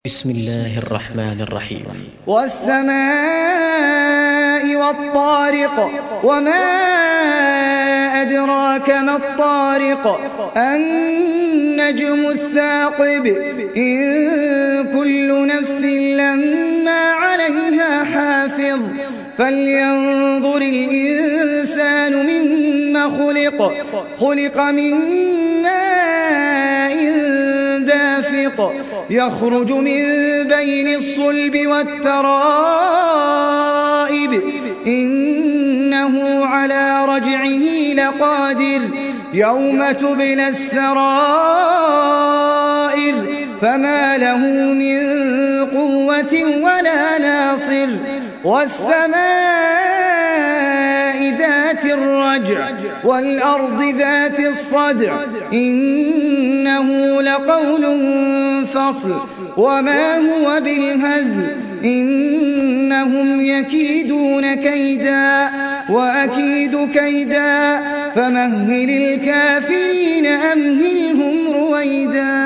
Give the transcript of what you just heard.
بسم الله الرحمن الرحيم. والسماء والطارق وما أدراك ما الطارق النجم الثاقب إن كل نفس لما عليها حافظ فلينظر الإنسان مما خلق من ماء دافق يخرج من بين الصلب والترائب إنه على رجعه لقادر يوم تبلى السرائر فما له من قوة ولا ناصر والسماء ذات الرجع والأرض ذات الصدع إنه لقول فصل وما هو بالهزل إنهم يكيدون كيدا وأكيد كيدا فمهل الكافرين أمهلهم رويدا.